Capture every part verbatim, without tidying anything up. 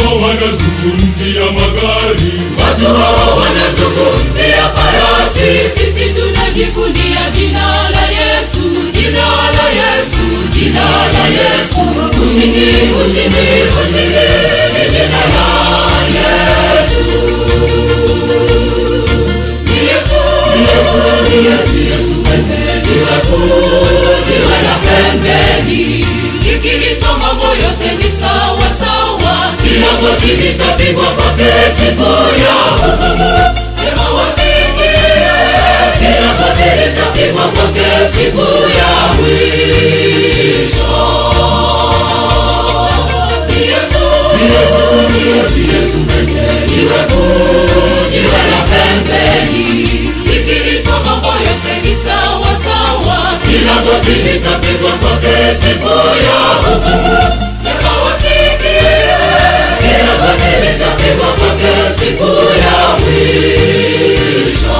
hao wanazungumzia magari, watu hao wanazungumzia farasi. Sisi tunajivunia jina la Yesu, jina la Yesu, jina la Yesu. Ushindi, ushindi, ushindi ni jina la Yesu. Ni Yesu, ni Yesu, ni Yesu, Yesu pekee. Jiwe kuu, jiwe la pembeni, likiitwa mambo yote ni sawa sawa. Kila goti litapigwa kwake siku ya hukumu. Sema wasikie, kila goti litapigwa kwake siku ya mwisho. Ni Yesu, ni Yesu, ni Yesu, Yesu pekee. Jiwe kuu, jiwe la pembeni, likiitwa mambo yote ni sawa sawa. Kila goti litapigwa kwake siku ya hukumu. Sema wasikie, kila goti litapigwa kwake siku ya mwisho.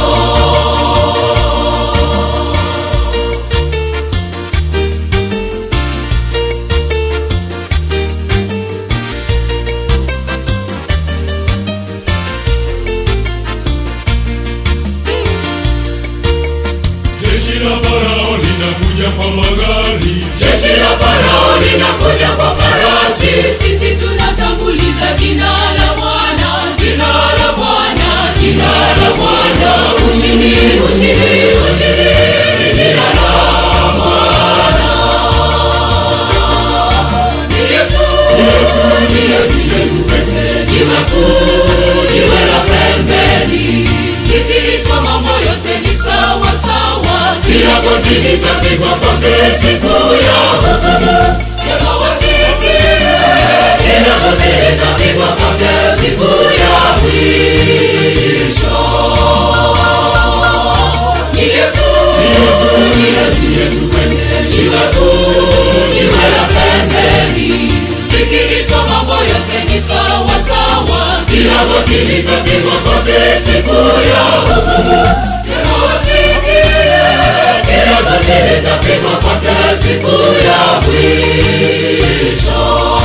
jeshi la Farao linakuja kwa magari, jeshi la Farao linakuja kwa farasi. Sisi tunatanguliza jina la Bwana, jina la Bwana, jina la Bwana. Ushindi, ushindi, ushindi ni jina la Bwana. Ni Yesu, ni Yesu, ni Yesu, Yesu pekee. Jiwe kuu, jiwe la pembeni, likiitwa mambo yote ni sawa sawa. Kila goti litapigwa kwake siku ya hukumu. Sema wasikie, kila goti litapigwa kwake siku ya mwisho. Ni Yesu, ni Yesu, ni Yesu, Yesu pekee. Jiwe kuu, jiwe la pembeni, likiitwa mambo yote ni sawa sawa. Kila goti litapigwa kwake siku ya hukumu. Sema wasikie, kila goti litapigwa kwake siku ya mwisho.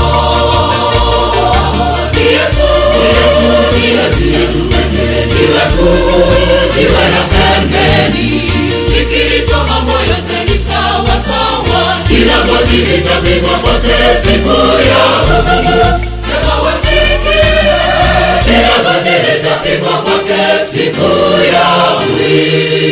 Ni Yesu, ni Yesu, ni Yesu, Yesu pekee. Jiwe kuu, jiwe la pembeni, likiitwa mambo yote ni sawa sawa. Kila goti litapigwa kwake siku ya hukumu. Sema wasikie, kila goti litapigwa kwake siku ya mwisho.